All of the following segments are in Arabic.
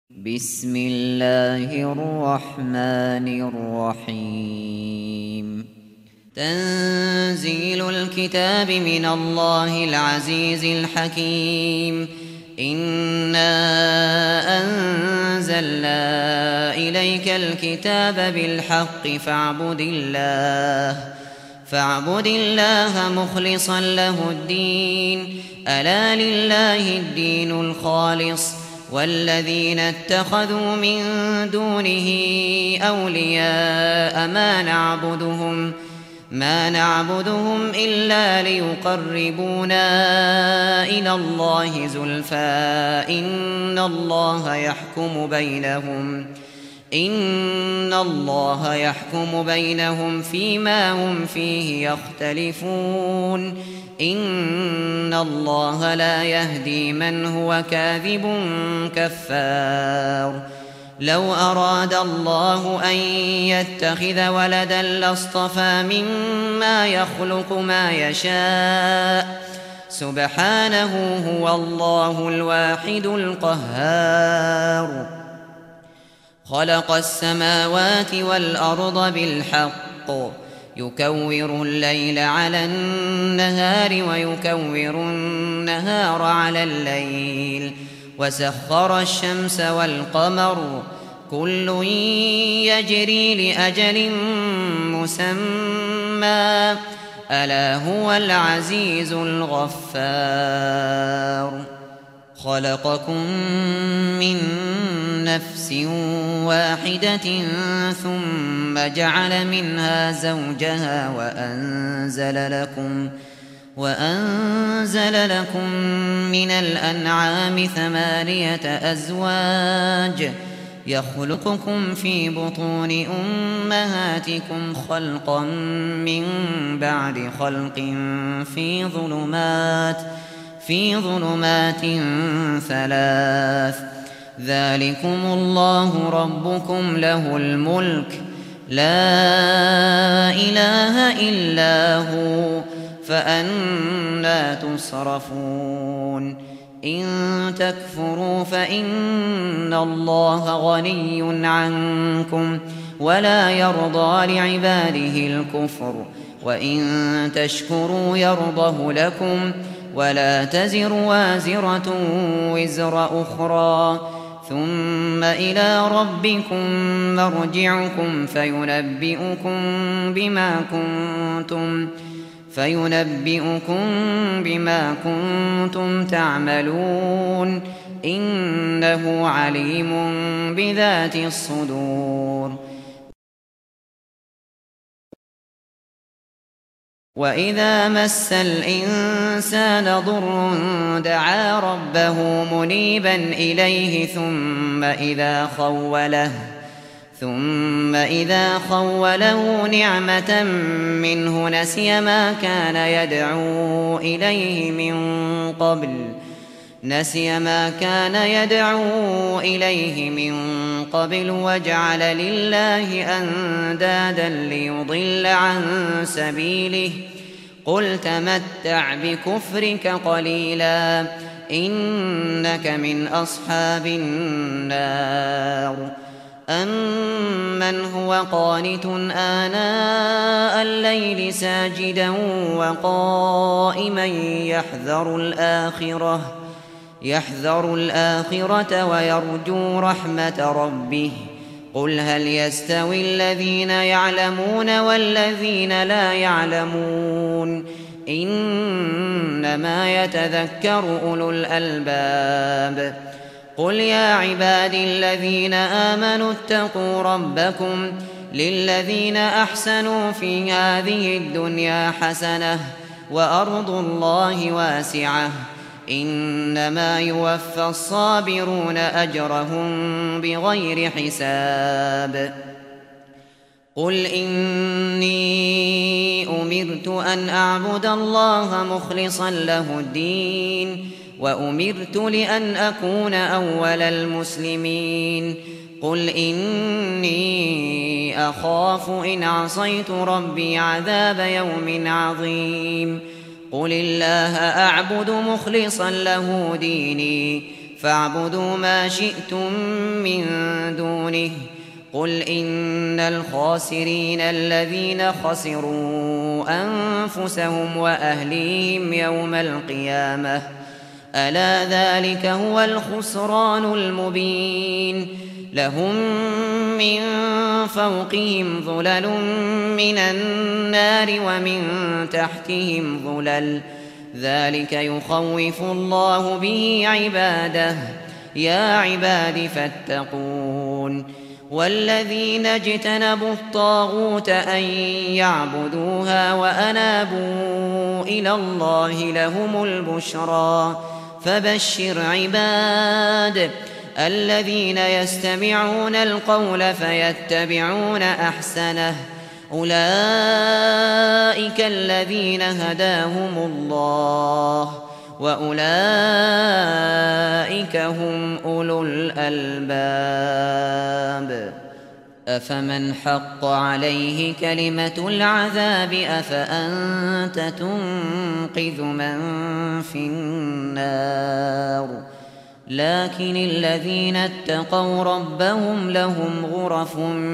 بسم الله الرحمن الرحيم. تنزيل الكتاب من الله العزيز الحكيم. إنا أنزلنا إليك الكتاب بالحق فاعبد الله مخلصا له الدين. ألا لله الدين الخالص والذين اتخذوا من دونه أولياء ما نعبدهم إلا ليقربونا إلى الله زلفى إن الله يحكم بينهم فيما هم فيه يختلفون. إن الله لا يهدي من هو كاذب كفار. لو أراد الله أن يتخذ ولدا لاصطفى مما يخلق ما يشاء سبحانه هو الله الواحد القهار. خلق السماوات والأرض بالحق يكور الليل على النهار ويكور النهار على الليل وسخر الشمس والقمر كل يجري لأجل مسمى ألا هو العزيز الغفار. خلقكم من نفس واحدة ثم جعل منها زوجها وأنزل لكم من الأنعام 8 أزواج يخلقكم في بطون أمهاتكم خلقا من بعد خلق في ظلمات 3 ذلكم الله ربكم له الملك لا إله إلا هو فأنى تصرفون. إن تكفروا فإن الله غني عنكم ولا يرضى لعباده الكفر وإن تشكروا يرضه لكم ولا تزر وازرة وزر أخرى ثم إلى ربكم مرجعكم فينبئكم بما كنتم تعملون إنه عليم بذات الصدور. وإذا مس الإنسان ضر دعا ربه منيبا إليه ثم إذا خوله نعمة منه نسي ما كان يدعو إليه من قبل وجعل لله أندادا ليضل عن سبيله قل تمتع بكفرك قليلا إنك من أصحاب النار. أمن هو قانت آناء الليل ساجدا وقائما يحذر الآخرة ويرجو رحمة ربه قل هل يستوي الذين يعلمون والذين لا يعلمون إنما يتذكر أولو الألباب. قل يا عبادي الذين آمنوا اتقوا ربكم للذين أحسنوا في هذه الدنيا حسنة وأرض الله واسعة إنما يوفى الصابرون أجرهم بغير حساب. قل إني أمرت أن أعبد الله مخلصا له الدين وأمرت لأن أكون أول المسلمين. قل إني أخاف إن عصيت ربي عذاب يوم عظيم. قل الله أعبد مخلصا له ديني فاعبدوا ما شئتم من دونه قل إن الخاسرين الذين خسروا أنفسهم وأهليهم يوم القيامة ألا ذلك هو الخسران المبين لهم من فوقهم ظلل من النار ومن تحتهم ظلل ذلك يخوف الله به عباده يا عباد فاتقون والذين اجتنبوا الطاغوت أن يعبدوها وأنابوا إلى الله لهم البشرى فبشر عباد الذين يستمعون القول فيتبعون أحسنه أولئك الذين هداهم الله وأولئك هم أولو الألباب أفمن حق عليه كلمة العذاب أفأنت تنقذ من في النار لكن الذين اتقوا ربهم لهم غرف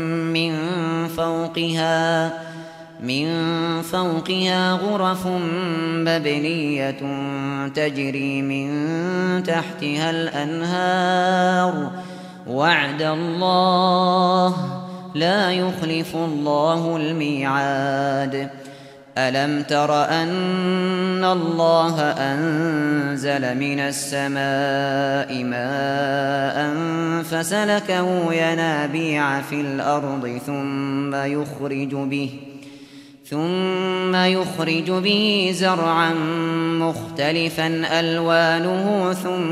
من فوقها غرف مبنية تجري من تحتها الأنهار وعد الله لا يخلف الله الميعاد ألم تر أن الله أنزل من السماء ماء فسلكه ينابيع في الأرض ثم يخرج به زرعا مختلفا ألوانه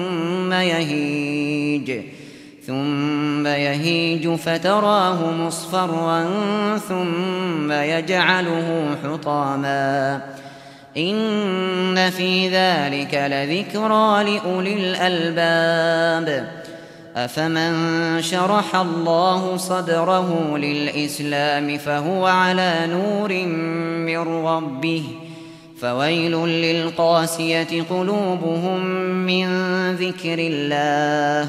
ثم يهيج فتراه مصفرا ثم يجعله حطاما إن في ذلك لذكرى لأولي الألباب أفمن شرح الله صدره للإسلام فهو على نور من ربه فويل للقاسية قلوبهم من ذكر الله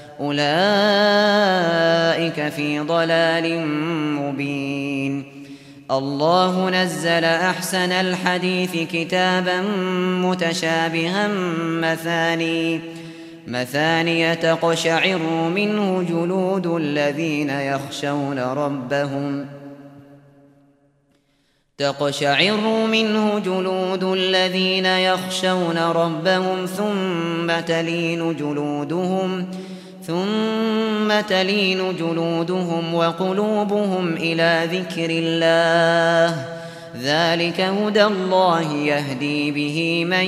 أولئك في ضلال مبين الله نزل أحسن الحديث كتابا متشابها مثانية تقشعر منه جلود الذين يخشون ربهم ثم تلين جلودهم وقلوبهم إلى ذكر الله ذلك هدى الله يهدي به من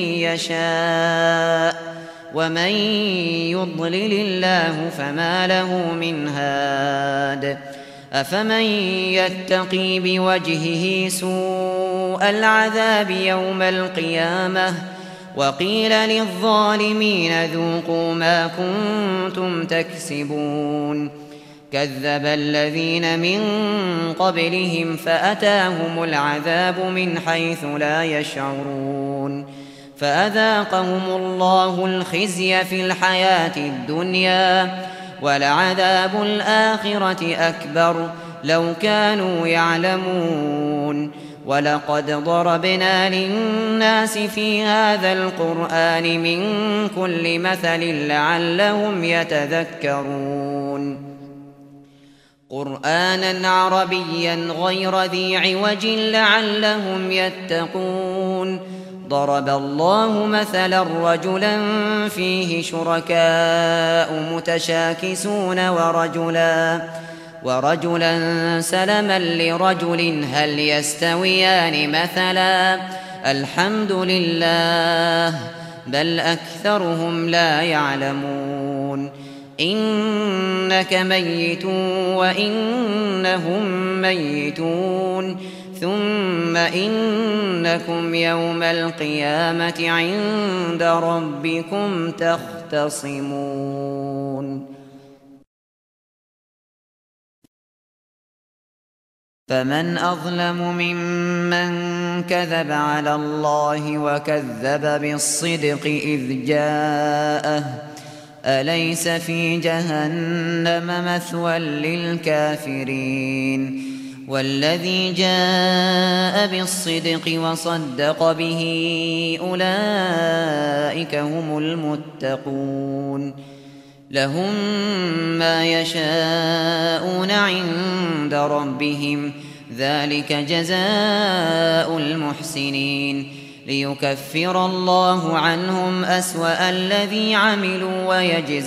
يشاء ومن يضلل الله فما له من هاد أفمن يتقي بوجهه سوء العذاب يوم القيامة وقيل للظالمين ذوقوا ما كنتم تكسبون كذب الذين من قبلهم فأتاهم العذاب من حيث لا يشعرون فأذاقهم الله الخزي في الحياة الدنيا ولعذاب الآخرة أكبر لو كانوا يعلمون ولقد ضربنا للناس في هذا القرآن من كل مثل لعلهم يتذكرون قرآنا عربيا غير ذي عوج لعلهم يتقون ضرب الله مثلا رجلا فيه شركاء متشاكسون ورجلا سلما لرجل هل يستويان مثلا الحمد لله بل أكثرهم لا يعلمون إنك ميت وإنهم ميتون ثم إنكم يوم القيامة عند ربكم تختصمون فمن أظلم ممن كذب على الله وكذب بالصدق إذ جاءه أليس في جهنم مثوى للكافرين والذي جاء بالصدق وصدق به أولئك هم المتقون لهم ما يشاءون عند ربهم ذلك جزاء المحسنين ليكفر الله عنهم أسوأ الذي عملوا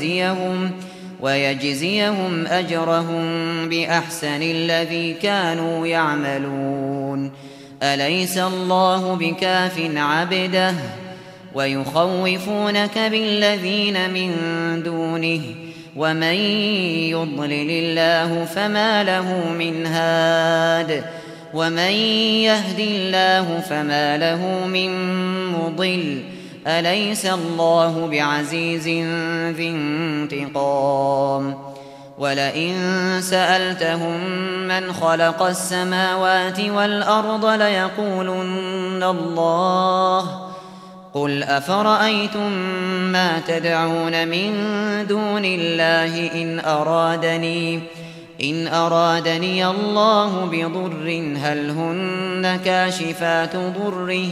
ويجزيهم أجرهم بأحسن الذي كانوا يعملون أليس الله بكاف عبده ويخوفونك بالذين من دونه ومن يضلل الله فما له من هاد ومن يهد الله فما له من مضل أليس الله بعزيز ذي انتقام ولئن سألتهم من خلق السماوات والأرض ليقولن الله قل أفرأيتم ما تدعون من دون الله إن أرادني الله بضر هل هن كاشفات ضره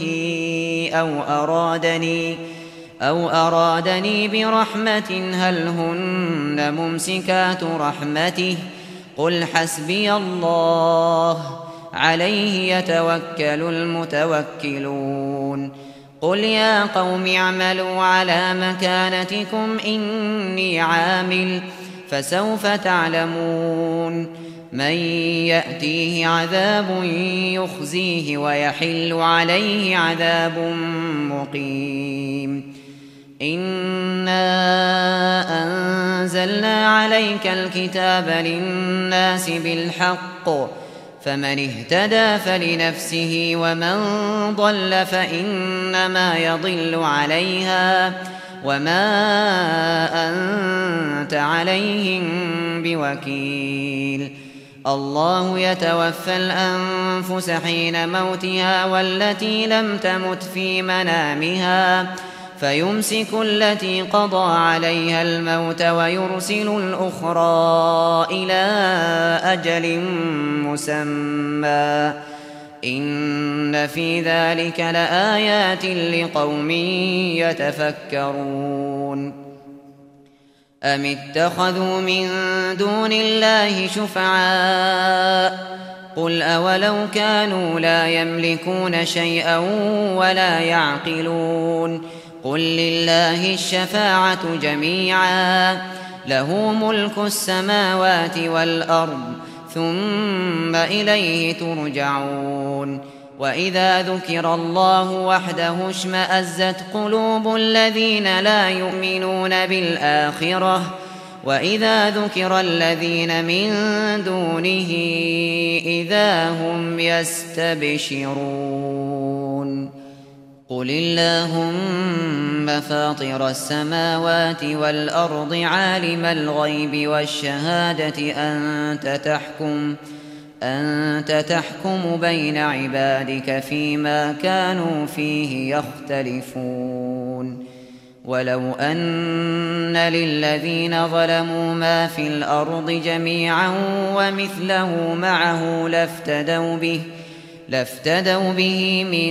أو أرادني برحمة هل هن ممسكات رحمته قل حسبي الله عليه يتوكل المتوكلون قل يا قوم اعملوا على مكانتكم إني عامل فسوف تعلمون من يأتيه عذاب يخزيه ويحل عليه عذاب مقيم إنا أنزلنا عليك الكتاب للناس بالحق فمن اهتدى فلنفسه ومن ضل فإنما يضل عليها وما أنت عليهم بوكيل الله يتوفى الأنفس حين موتها والتي لم تمت في منامها فيمسك التي قضى عليها الموت ويرسل الأخرى إلى أجل مسمى إن في ذلك لآيات لقوم يتفكرون أم اتخذوا من دون الله شفعاء قل أولو كانوا لا يملكون شيئا ولا يعقلون قل لله الشفاعة جميعا له ملك السماوات والأرض ثم إليه ترجعون وإذا ذكر الله وحده اشمأزت قلوب الذين لا يؤمنون بالآخرة وإذا ذكر الذين من دونه إذا هم يستبشرون قل اللهم فاطر السماوات والأرض عالم الغيب والشهادة أنت تحكم بين عبادك فيما كانوا فيه يختلفون ولو أن للذين ظلموا ما في الأرض جميعا ومثله معه لافتدوا به من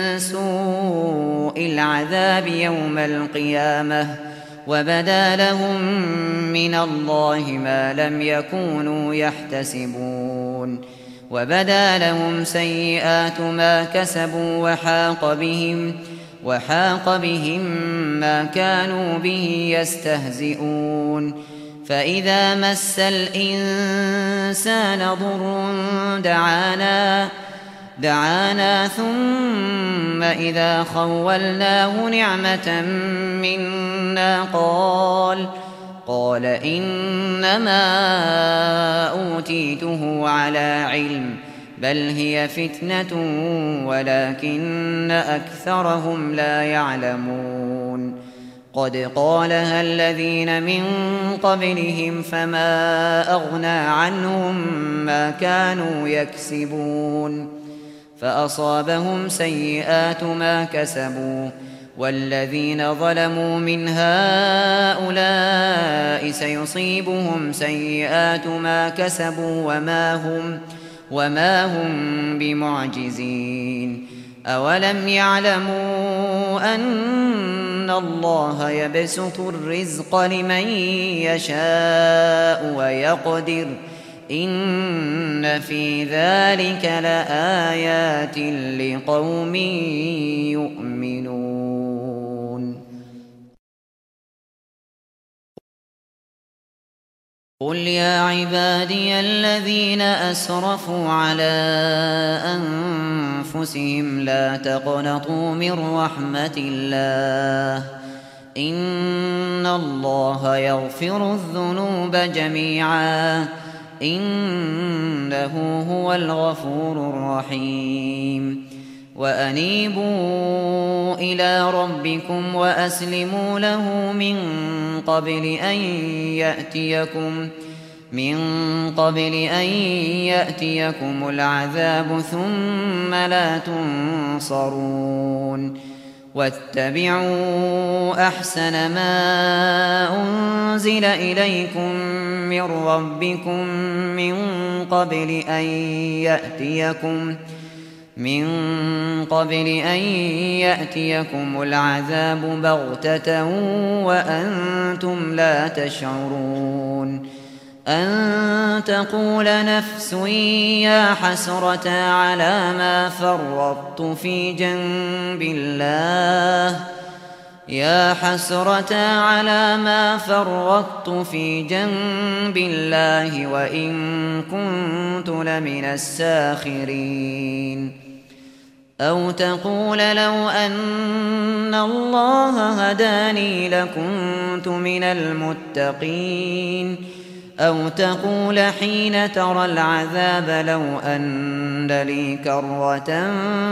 سوء العذاب يوم القيامة وبدا لهم من الله ما لم يكونوا يحتسبون وبدا لهم سيئات ما كسبوا وحاق بهم ما كانوا به يستهزئون فإذا مس الإنسان ضر دعانا ثم إذا خولناه نعمة منا قال إنما أوتيته على علم بل هي فتنة ولكن أكثرهم لا يعلمون قد قالها الذين من قبلهم فما أغنى عنهم ما كانوا يكسبون فأصابهم سيئات ما كسبوا والذين ظلموا من هؤلاء سيصيبهم سيئات ما كسبوا وما هم بمعجزين. أولم يعلموا أن الله يبسط الرزق لمن يشاء ويقدر إن في ذلك لآيات لقوم يؤمنون. قل يا عبادي الذين أسرفوا على أنفسهم لا تقنطوا من رحمة الله إن الله يغفر الذنوب جميعا إنه هو الغفور الرحيم. وأنيبوا إلى ربكم وأسلموا له من قبل أن يأتيكم العذاب ثم لا تنصرون. واتبعوا أحسن ما أنزل إليكم من ربكم من قبل أن يأتيكم العذاب بغتة وأنتم لا تشعرون. أن تقول نفس يا حسرة على ما فرطت في جنب الله وإن كنت لمن الساخرين. أو تقول لو أن الله هداني لكنت من المتقين. أو تقول حين ترى العذاب لو أن لي كرة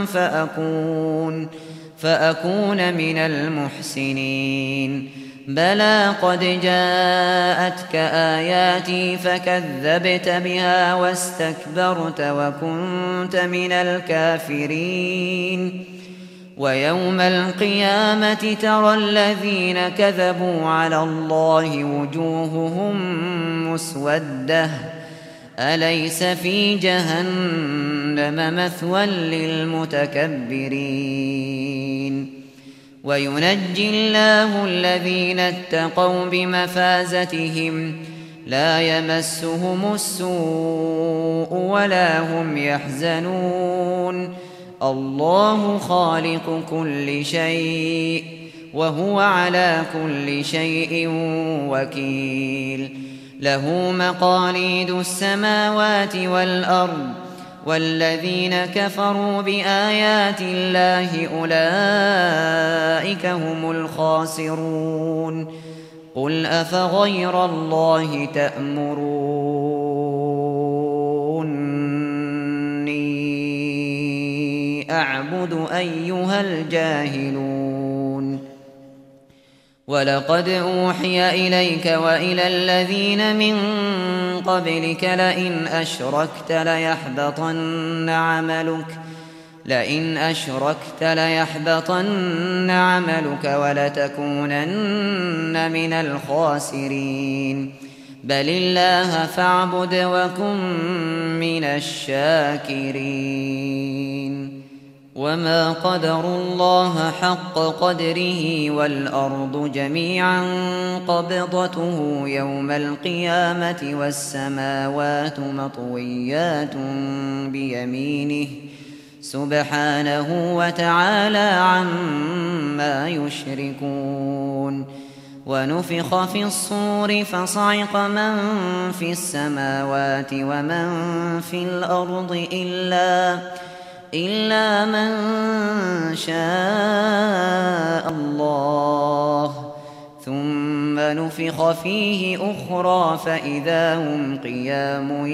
فأكون من المحسنين. بلى قد جاءتك آياتي فكذبت بها واستكبرت وكنت من الكافرين. ويوم القيامة ترى الذين كذبوا على الله وجوههم مسودة أليس في جهنم مثوى للمتكبرين. وينجي الله الذين اتقوا بمفازتهم لا يمسهم السوء ولا هم يحزنون. الله خالق كل شيء وهو على كل شيء وكيل. له مقاليد السماوات والأرض والذين كفروا بآيات الله أولئك هم الخاسرون. قل أفغير الله تأمروني أعبد أيها الجاهلون. ولقد أوحي إليك وإلى الذين من قبلك لئن أشركت ليحبطن عملك ولتكونن من الخاسرين. بل الله فاعبد وكن من الشاكرين. وما قدروا الله حق قدره والأرض جميعا قبضته يوم القيامة والسماوات مطويات بيمينه سبحانه وتعالى عما يشركون. ونفخ في الصور فصعق من في السماوات ومن في الأرض إلا من شاء الله ثم نفخ فيه أخرى فإذا هم قيام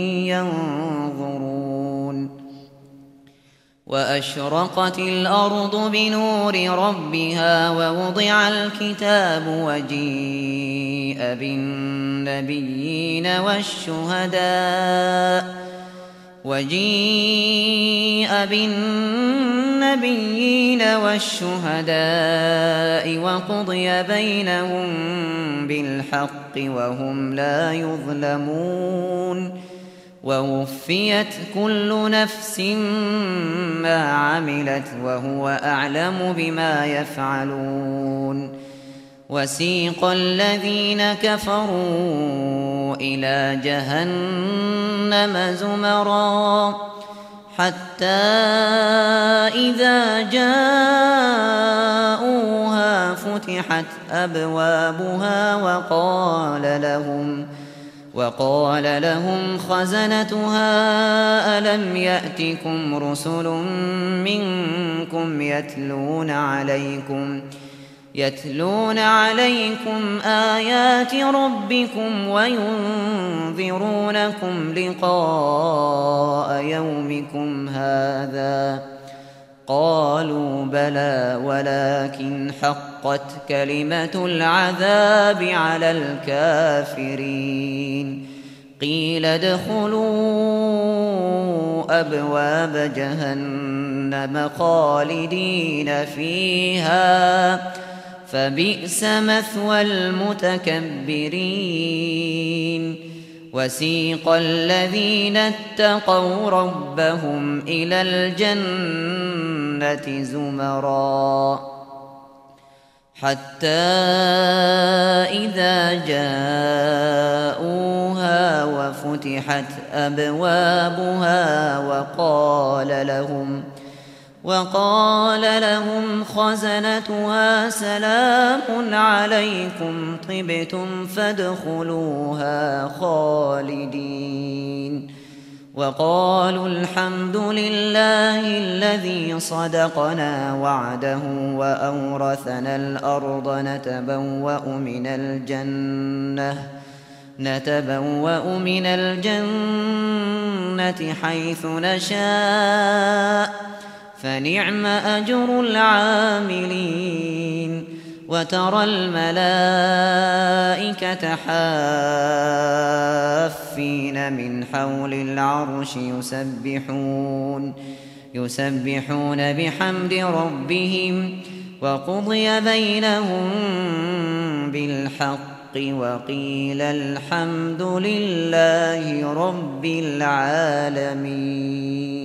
ينظرون. وأشرقت الأرض بنور ربها ووضع الكتاب وجيء بالنبيين النبيين والشهداء وقضي بينهم بالحق وهم لا يظلمون ووفيت كل نفس ما عملت وهو أعلم بما يفعلون وسيق الذين كفروا إلى جهنم زمرا حتى إذا جاءوها فتحت أبوابها وقال لهم خزنتها ألم يأتكم رسل منكم يتلون عليكم آيات ربكم وينذرونكم لقاء يومكم هذا قالوا بلى ولكن حقت كلمة العذاب على الكافرين قيل ادخلوا أبواب جهنم خالدين فيها فبئس مثوى المتكبرين وسيق الذين اتقوا ربهم إلى الجنة زمرا حتى إذا جاءوها وفتحت أبوابها وقال لهم خزنتها سلام عليكم طبتم فادخلوها خالدين وقالوا الحمد لله الذي صدقنا وعده وأورثنا الأرض نتبوأ من الجنة حيث نشاء فنعم أجر العاملين وترى الملائكة حافين من حول العرش يسبحون بحمد ربهم وقضي بينهم بالحق وقيل الحمد لله رب العالمين.